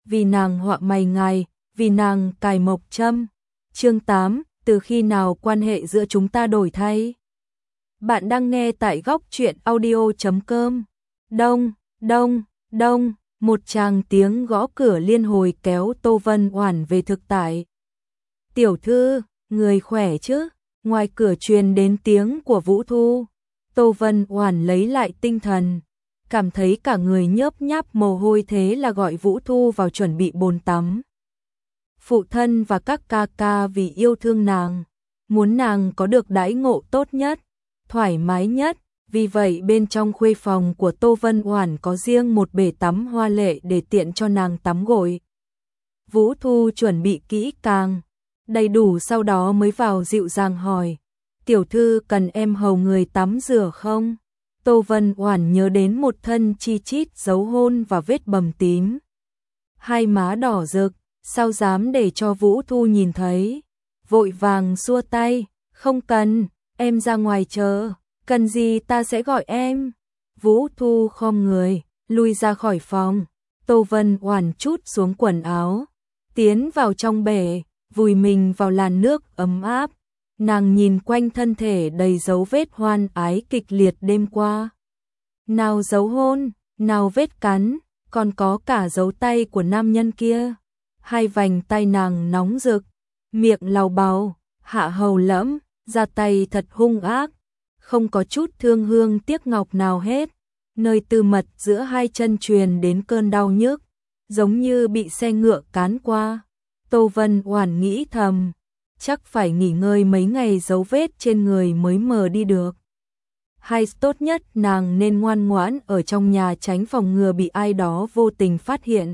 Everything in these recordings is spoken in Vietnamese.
vì nàng họa mày ngài, vì nàng cài mộc châm. Chương 8, từ khi nào quan hệ giữa chúng ta đổi thay? Bạn đang nghe tại góc truyện audio.com. Đông, đông, đông, một tràng tiếng gõ cửa liên hồi kéo Tô Vân Oản về thực tại. Tiểu thư, người khỏe chứ? Ngoài cửa truyền đến tiếng của Vũ Thu. Tô Vân Oản lấy lại tinh thần, cảm thấy cả người nhớp nháp mồ hôi, thế là gọi Vũ Thu vào chuẩn bị bồn tắm. Phụ thân và các ca ca vì yêu thương nàng, muốn nàng có được đãi ngộ tốt nhất, thoải mái nhất, vì vậy bên trong khuê phòng của Tô Vân Oản có riêng một bể tắm hoa lệ để tiện cho nàng tắm gội. Vũ Thu chuẩn bị kỹ càng, đầy đủ, sau đó mới vào dịu dàng hỏi: "Tiểu thư cần em hầu người tắm rửa không?" Tô Vân Oản nhớ đến một thân chi chít dấu hôn và vết bầm tím. Hai má đỏ rực, sao dám để cho Vũ Thu nhìn thấy. Vội vàng xua tay: "Không cần, em ra ngoài chờ, cần gì ta sẽ gọi em." Vũ Thu khom người, lui ra khỏi phòng. Tô Vân Oản trút xuống quần áo, tiến vào trong bể, vùi mình vào làn nước ấm áp. Nàng nhìn quanh thân thể đầy dấu vết hoan ái kịch liệt đêm qua. Nào dấu hôn, nào vết cắn, còn có cả dấu tay của nam nhân kia. Hai vành tay nàng nóng rực, miệng lào bào, hạ hầu lẫm, ra tay thật hung ác, không có chút thương hương tiếc ngọc nào hết. Nơi tư mật giữa hai chân truyền đến cơn đau nhức, giống như bị xe ngựa cán qua. Tô Vân Oản nghĩ thầm, chắc phải nghỉ ngơi mấy ngày dấu vết trên người mới mờ đi được. Hay tốt nhất nàng nên ngoan ngoãn ở trong nhà, tránh phòng ngừa bị ai đó vô tình phát hiện.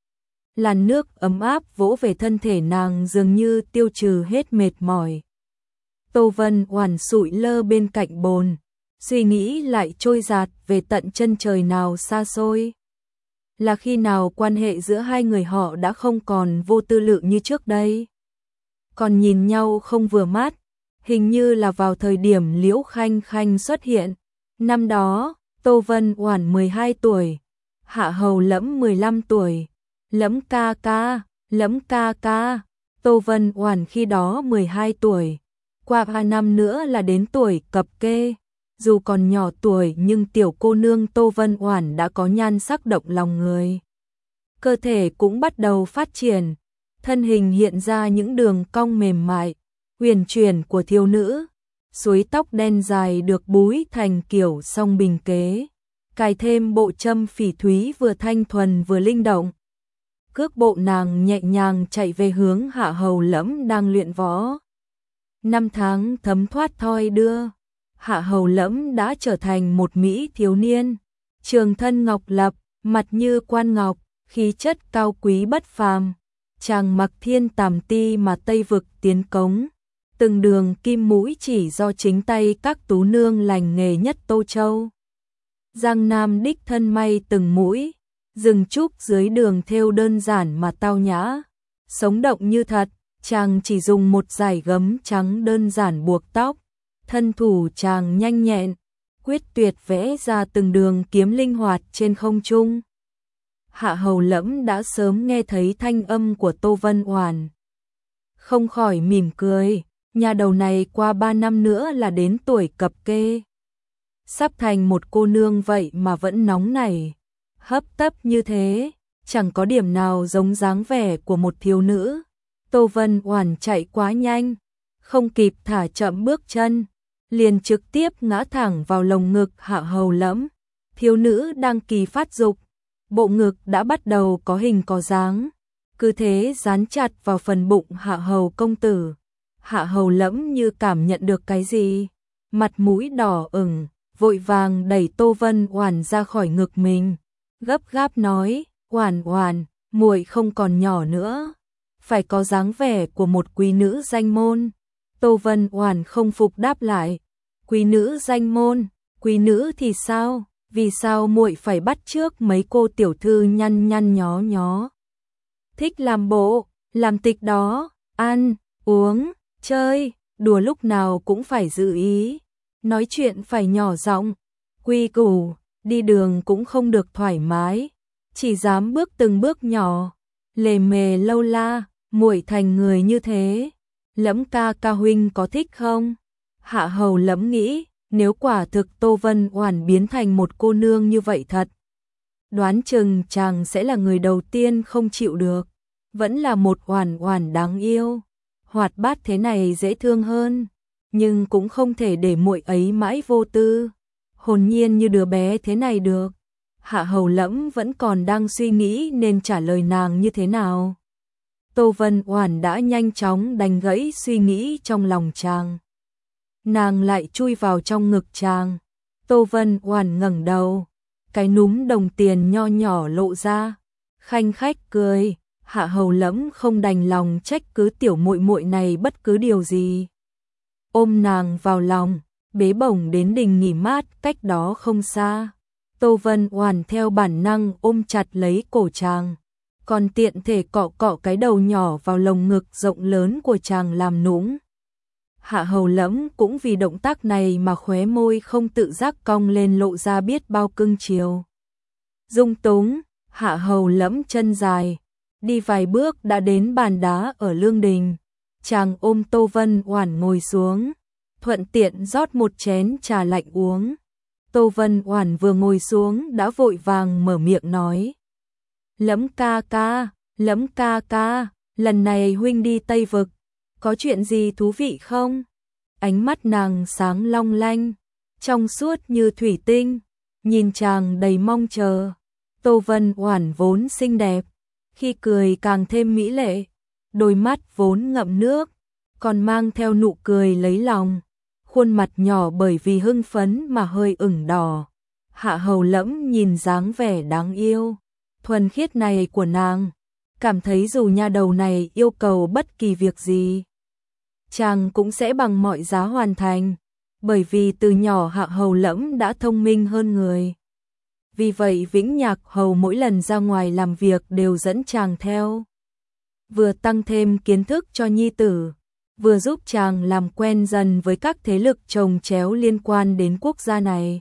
Làn nước ấm áp vỗ về thân thể nàng dường như tiêu trừ hết mệt mỏi. Tô Vân Oản sụi lơ bên cạnh bồn, suy nghĩ lại trôi dạt về tận chân trời nào xa xôi. Là khi nào quan hệ giữa hai người họ đã không còn vô tư lự như trước đây? Còn nhìn nhau không vừa mắt, hình như là vào thời điểm Liễu Khanh Khanh xuất hiện. Năm đó, Tô Vân Oản 12 tuổi, Hạ Hầu Lẫm 15 tuổi. Lẫm ca ca, Tô Vân Oản khi đó 12 tuổi. Qua 2 năm nữa là đến tuổi cập kê. Dù còn nhỏ tuổi nhưng tiểu cô nương Tô Vân Oản đã có nhan sắc động lòng người. Cơ thể cũng bắt đầu phát triển, thân hình hiện ra những đường cong mềm mại, huyền chuyển của thiếu nữ. Suối tóc đen dài được búi thành kiểu song bình kế, cài thêm bộ châm phỉ thúy vừa thanh thuần vừa linh động. Cước bộ nàng nhẹ nhàng chạy về hướng Hạ Hầu Lẫm đang luyện võ. Năm tháng thấm thoát thoi đưa, Hạ Hầu Lẫm đã trở thành một mỹ thiếu niên, trường thân ngọc lập, mặt như quan ngọc, khí chất cao quý bất phàm. Chàng mặc thiên tàm ti mà Tây vực tiến cống, từng đường kim mũi chỉ do chính tay các tú nương lành nghề nhất Tô Châu. Giang Nam đích thân may từng mũi, rừng trúc dưới đường thêu đơn giản mà tao nhã, sống động như thật. Chàng chỉ dùng một dải gấm trắng đơn giản buộc tóc, thân thủ chàng nhanh nhẹn, quyết tuyệt vẽ ra từng đường kiếm linh hoạt trên không trung. Hạ Hầu Lẫm đã sớm nghe thấy thanh âm của Tô Vân Oản, không khỏi mỉm cười, nhà đầu này qua 3 năm nữa là đến tuổi cập kê, sắp thành một cô nương vậy mà vẫn nóng nảy, hấp tấp như thế, chẳng có điểm nào giống dáng vẻ của một thiếu nữ. Tô Vân Oản chạy quá nhanh, không kịp thả chậm bước chân, liền trực tiếp ngã thẳng vào lồng ngực Hạ Hầu Lẫm. Thiếu nữ đang kỳ phát dục, bộ ngực đã bắt đầu có hình có dáng, cứ thế dán chặt vào phần bụng Hạ Hầu công tử. Hạ Hầu Lẫm như cảm nhận được cái gì, mặt mũi đỏ ửng, vội vàng đẩy Tô Vân Oản ra khỏi ngực mình, gấp gáp nói: "Oản Oản, muội không còn nhỏ nữa, phải có dáng vẻ của một quý nữ danh môn." Tô Vân Oản không phục đáp lại: "Quý nữ danh môn, quý nữ thì sao? Vì sao muội phải bắt chước mấy cô tiểu thư nhăn nhăn nhó nhó, thích làm bộ, làm tịch đó, ăn, uống, chơi, đùa lúc nào cũng phải giữ ý, nói chuyện phải nhỏ giọng, quy củ, đi đường cũng không được thoải mái, chỉ dám bước từng bước nhỏ." lề mề lâu la, muội thành người như thế, Lẫm ca ca huynh có thích không? Hạ Hầu Lẫm nghĩ, nếu quả thực Tô Vân Oản biến thành một cô nương như vậy thật, đoán chừng chàng sẽ là người đầu tiên không chịu được, vẫn là một Oản Oản đáng yêu, hoạt bát thế này dễ thương hơn, nhưng cũng không thể để muội ấy mãi vô tư, hồn nhiên như đứa bé thế này được. Hạ Hầu Lẫm vẫn còn đang suy nghĩ nên trả lời nàng như thế nào. Tô Vân Oản đã nhanh chóng đánh gãy suy nghĩ trong lòng chàng. Nàng lại chui vào trong ngực chàng. Tô Vân Oản ngẩng đầu, cái núm đồng tiền nho nhỏ lộ ra, khanh khách cười. Hạ Hầu Lẫm không đành lòng trách cứ tiểu muội muội này bất cứ điều gì. Ôm nàng vào lòng, bế bổng đến đình nghỉ mát cách đó không xa. Tô Vân Oản theo bản năng ôm chặt lấy cổ chàng, còn tiện thể cọ cọ cái đầu nhỏ vào lồng ngực rộng lớn của chàng làm nũng. Hạ Hầu Lẫm cũng vì động tác này mà khóe môi không tự giác cong lên lộ ra biết bao cưng chiều. Dung túng, Hạ Hầu Lẫm chân dài, đi vài bước đã đến bàn đá ở lương đình. Chàng ôm Tô Vân Oản ngồi xuống, thuận tiện rót một chén trà lạnh uống. Tô Vân Oản vừa ngồi xuống đã vội vàng mở miệng nói: "Lẫm ca ca, Lẫm ca ca, lần này huynh đi Tây Vực, có chuyện gì thú vị không?" Ánh mắt nàng sáng long lanh, trong suốt như thủy tinh, nhìn chàng đầy mong chờ. Tô Vân Oản vốn xinh đẹp, khi cười càng thêm mỹ lệ, đôi mắt vốn ngậm nước, còn mang theo nụ cười lấy lòng, khuôn mặt nhỏ bởi vì hưng phấn mà hơi ửng đỏ. Hạ Hầu Lẫm nhìn dáng vẻ đáng yêu, thuần khiết này của nàng, cảm thấy dù nha đầu này yêu cầu bất kỳ việc gì, chàng cũng sẽ bằng mọi giá hoàn thành, bởi vì từ nhỏ Hạ Hầu Lẫm đã thông minh hơn người. Vì vậy Vĩnh Nhạc Hầu mỗi lần ra ngoài làm việc đều dẫn chàng theo, vừa tăng thêm kiến thức cho nhi tử, vừa giúp chàng làm quen dần với các thế lực chồng chéo liên quan đến quốc gia này.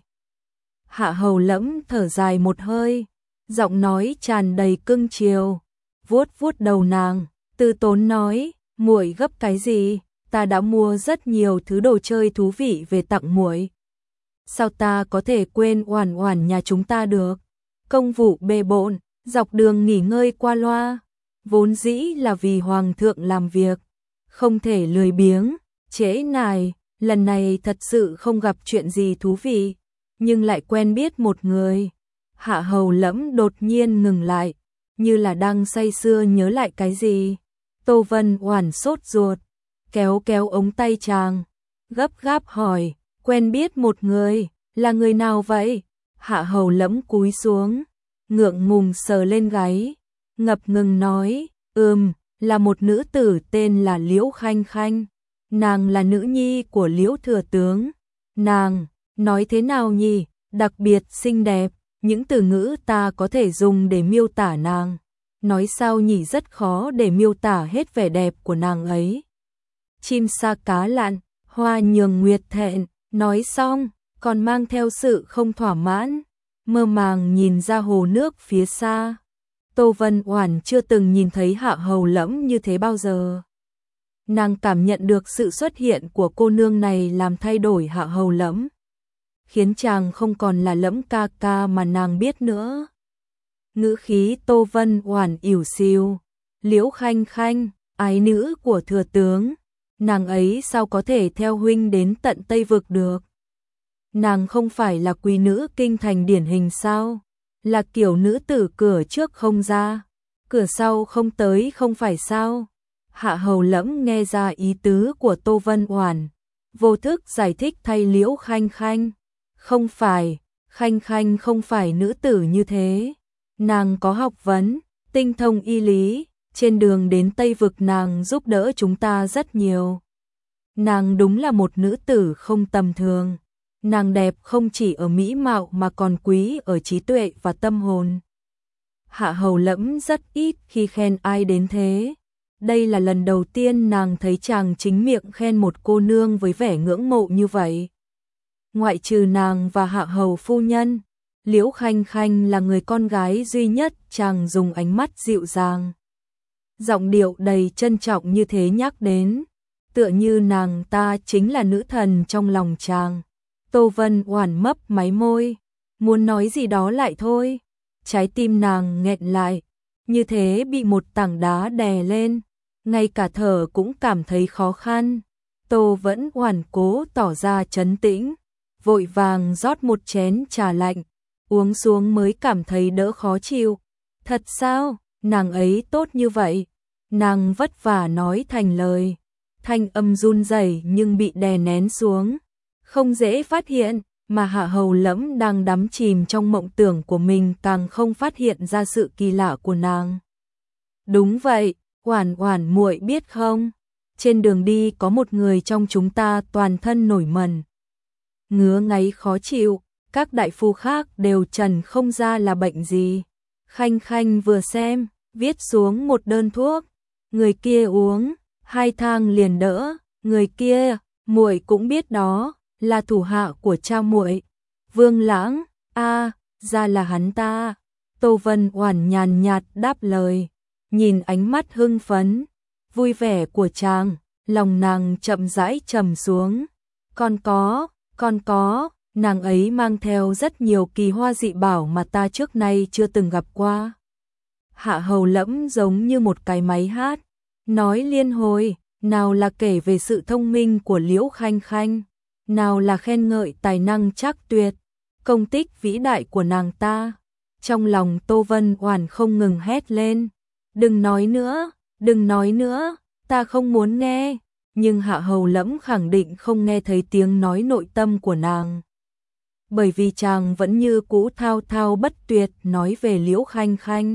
Hạ Hầu Lẫm thở dài một hơi, giọng nói tràn đầy cưng chiều, vuốt vuốt đầu nàng, từ tốn nói: "Muội gấp cái gì? Ta đã mua rất nhiều thứ đồ chơi thú vị về tặng muội. Sao ta có thể quên Oản Oản nhà chúng ta được? Công vụ bề bộn, dọc đường nghỉ ngơi qua loa, vốn dĩ là vì hoàng thượng làm việc, không thể lười biếng, trễ nải, lần này thật sự không gặp chuyện gì thú vị, nhưng lại quen biết một người." Hạ Hầu Lẫm đột nhiên ngừng lại, như là đang say sưa nhớ lại cái gì. Tô Vân Oản sốt ruột, kéo kéo ống tay chàng, gấp gáp hỏi: "Quen biết một người, là người nào vậy?" Hạ Hầu Lẫm cúi xuống, ngượng ngùng sờ lên gáy, ngập ngừng nói: Là một nữ tử tên là Liễu Khanh Khanh, nàng là nữ nhi của Liễu thừa tướng. Nàng, nói thế nào nhỉ, đặc biệt xinh đẹp, những từ ngữ ta có thể dùng để miêu tả nàng, nói sao nhỉ, rất khó để miêu tả hết vẻ đẹp của nàng ấy. Chim sa cá lặn, hoa nhường nguyệt thẹn, nói xong, còn mang theo sự không thỏa mãn, mơ màng nhìn ra hồ nước phía xa. Tô Vân Oản chưa từng nhìn thấy Hạ Hầu Lẫm như thế bao giờ. Nàng cảm nhận được sự xuất hiện của cô nương này làm thay đổi Hạ Hầu Lẫm, khiến chàng không còn là Lẫm ca ca mà nàng biết nữa. Ngữ khí Tô Vân Oản ỉu xìu: "Liễu Khanh Khanh, ái nữ của thừa tướng, nàng ấy sao có thể theo huynh đến tận Tây Vực được? Nàng không phải là quý nữ kinh thành điển hình sao? Là kiểu nữ tử cửa trước không ra, cửa sau không tới không phải sao?" Hạ Hầu Lẫm nghe ra ý tứ của Tô Vân Oản, vô thức giải thích thay Liễu Khanh Khanh: "Không phải, Khanh Khanh không phải nữ tử như thế. Nàng có học vấn, tinh thông y lý, trên đường đến Tây Vực nàng giúp đỡ chúng ta rất nhiều. Nàng đúng là một nữ tử không tầm thường. Nàng đẹp không chỉ ở mỹ mạo mà còn quý ở trí tuệ và tâm hồn." Hạ Hầu Lẫm rất ít khi khen ai đến thế. Đây là lần đầu tiên nàng thấy chàng chính miệng khen một cô nương với vẻ ngưỡng mộ như vậy. Ngoại trừ nàng và Hạ Hầu phu nhân, Liễu Khanh Khanh là người con gái duy nhất chàng dùng ánh mắt dịu dàng, giọng điệu đầy trân trọng như thế nhắc đến, tựa như nàng ta chính là nữ thần trong lòng chàng. Tô Vân Oản mấp máy môi, muốn nói gì đó lại thôi, trái tim nàng nghẹn lại, như thế bị một tảng đá đè lên, ngay cả thở cũng cảm thấy khó khăn. Tô Vân Oản cố tỏ ra trấn tĩnh, vội vàng rót một chén trà lạnh, uống xuống mới cảm thấy đỡ khó chịu. Thật sao, nàng ấy tốt như vậy? Nàng vất vả nói thành lời, thanh âm run rẩy nhưng bị đè nén xuống, không dễ phát hiện, mà Hạ Hầu Lẫm đang đắm chìm trong mộng tưởng của mình càng không phát hiện ra sự kỳ lạ của nàng. Đúng vậy, Oản Oản muội biết không, trên đường đi có một người trong chúng ta toàn thân nổi mẩn, ngứa ngáy khó chịu, các đại phu khác đều trần không ra là bệnh gì. Khanh Khanh vừa xem, viết xuống một đơn thuốc, người kia uống 2 thang liền đỡ, người kia, muội cũng biết đó, là thủ hạ của cha muội, Vương Lãng. A, ra là hắn ta. Tô Vân Oản nhàn nhạt đáp lời, nhìn ánh mắt hưng phấn, vui vẻ của chàng, lòng nàng chậm rãi trầm xuống. Còn có, nàng ấy mang theo rất nhiều kỳ hoa dị bảo mà ta trước nay chưa từng gặp qua. Hạ Hầu Lẫm giống như một cái máy hát, nói liên hồi, nào là kể về sự thông minh của Liễu Khanh Khanh, nào là khen ngợi tài năng trác tuyệt, công tích vĩ đại của nàng ta. Trong lòng Tô Vân Oản không ngừng hét lên, đừng nói nữa, ta không muốn nghe. Nhưng Hạ Hầu Lẫm khẳng định không nghe thấy tiếng nói nội tâm của nàng, bởi vì chàng vẫn như cũ thao thao bất tuyệt nói về Liễu Khanh Khanh.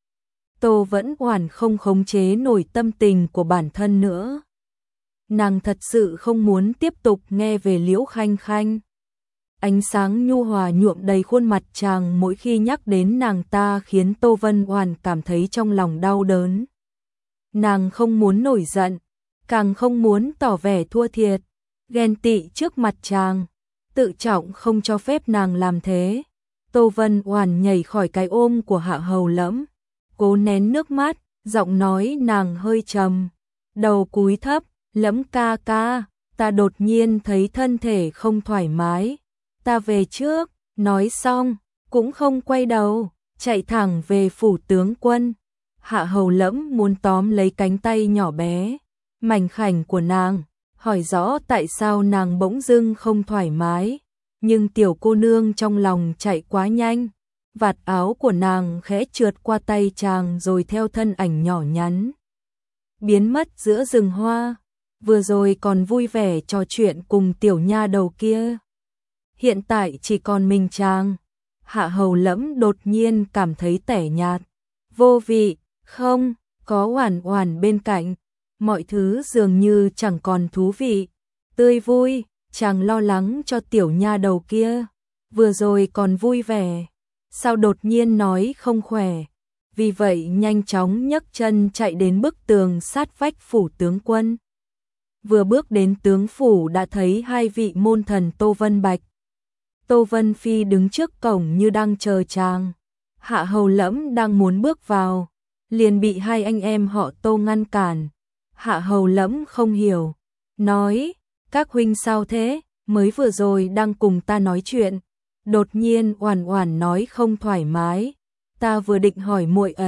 Tô Vân Oản không khống chế nổi tâm tình của bản thân nữa. Nàng thật sự không muốn tiếp tục nghe về Liễu Khanh Khanh. Ánh sáng nhu hòa nhuộm đầy khuôn mặt chàng mỗi khi nhắc đến nàng ta khiến Tô Vân Oản cảm thấy trong lòng đau đớn. Nàng không muốn nổi giận, càng không muốn tỏ vẻ thua thiệt, ghen tị trước mặt chàng, tự trọng không cho phép nàng làm thế. Tô Vân Oản nhảy khỏi cái ôm của Hạ Hầu Lẫm, cố nén nước mắt, giọng nói nàng hơi trầm, đầu cúi thấp, Lẫm ca ca, ta đột nhiên thấy thân thể không thoải mái, ta về trước. Nói xong, cũng không quay đầu, chạy thẳng về phủ tướng quân. Hạ Hầu Lẫm muốn tóm lấy cánh tay nhỏ bé, mảnh khảnh của nàng, hỏi rõ tại sao nàng bỗng dưng không thoải mái, nhưng tiểu cô nương trong lòng chạy quá nhanh, vạt áo của nàng khẽ trượt qua tay chàng rồi theo thân ảnh nhỏ nhắn biến mất giữa rừng hoa, vừa rồi còn vui vẻ trò chuyện cùng tiểu nha đầu kia. Hiện tại chỉ còn mình chàng. Hạ Hầu Lẫm đột nhiên cảm thấy tẻ nhạt, vô vị, không có Oản Oản bên cạnh, mọi thứ dường như chẳng còn thú vị, tươi vui. Chàng lo lắng cho tiểu nha đầu kia, vừa rồi còn vui vẻ, sao đột nhiên nói không khỏe. Vì vậy nhanh chóng nhấc chân chạy đến bức tường sát vách phủ tướng quân. Vừa bước đến tướng phủ đã thấy hai vị môn thần Tô Vân Bạch, Tô Vân Phi đứng trước cổng như đang chờ chàng. Hạ Hầu Lẫm đang muốn bước vào, liền bị hai anh em họ Tô ngăn cản. Hạ Hầu Lẫm không hiểu, nói, các huynh sao thế, mới vừa rồi đang cùng ta nói chuyện, đột nhiên Oản Oản nói không thoải mái, ta vừa định hỏi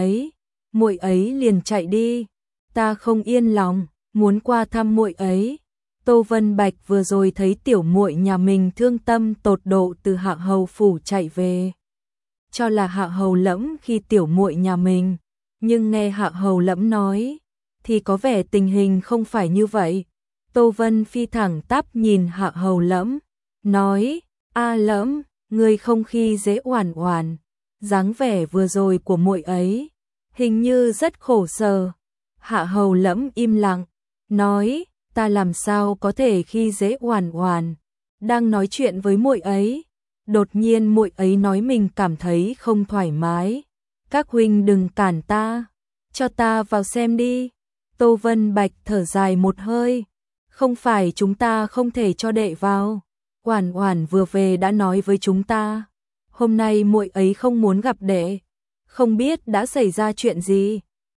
muội ấy liền chạy đi, ta không yên lòng, muốn qua thăm muội ấy. Tô Vân Bạch vừa rồi thấy tiểu muội nhà mình thương tâm tột độ từ Hạ Hầu phủ chạy về, cho là Hạ Hầu Lẫm khi tiểu muội nhà mình, nhưng nghe Hạ Hầu Lẫm nói thì có vẻ tình hình không phải như vậy. Tô Vân Phi thẳng tắp nhìn Hạ Hầu Lẫm, nói, a Lẫm, ngươi không khi dễ Oản Oản, dáng vẻ vừa rồi của muội ấy, hình như rất khổ sở. Hạ Hầu Lẫm im lặng, nói, ta làm sao có thể khi dễ Oản Oản, đang nói chuyện với muội ấy, đột nhiên muội ấy nói mình cảm thấy không thoải mái, các huynh đừng cản ta, cho ta vào xem đi. Tô Vân Bạch thở dài một hơi, không phải chúng ta không thể cho đệ vào, Oản Oản vừa về đã nói với chúng ta, hôm nay muội ấy không muốn gặp đệ, không biết đã xảy ra chuyện gì.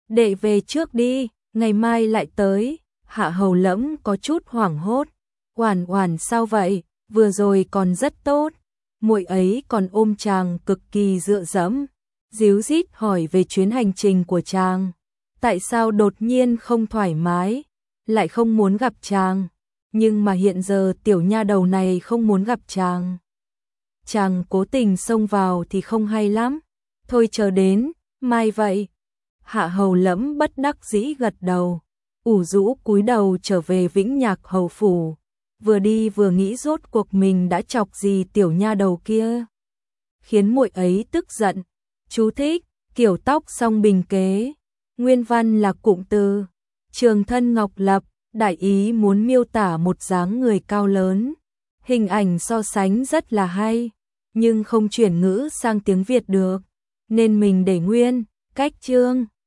Đệ về trước đi, ngày mai lại tới. Hạ Hầu Lẫm có chút hoảng hốt. Oản Oản sao vậy, vừa rồi còn rất tốt. Muội ấy còn ôm chàng cực kỳ dựa dẫm. Díu dít hỏi về chuyến hành trình của chàng. Tại sao đột nhiên không thoải mái, lại không muốn gặp chàng. Nhưng mà hiện giờ tiểu nha đầu này không muốn gặp chàng. Chàng cố tình xông vào thì không hay lắm. Thôi chờ đến, mai vậy. Hạ Hầu Lẫm bất đắc dĩ gật đầu. Ủ rũ cúi đầu trở về Vĩnh Nhạc hầu phủ. Vừa đi vừa nghĩ rốt cuộc mình đã chọc gì tiểu nha đầu kia, khiến muội ấy tức giận. Chú thích: kiểu tóc song bình kế. Nguyên văn là cụm từ trường thân ngọc lập, đại ý muốn miêu tả một dáng người cao lớn. Hình ảnh so sánh rất là hay, nhưng không chuyển ngữ sang tiếng Việt được, nên mình để nguyên. Cách chương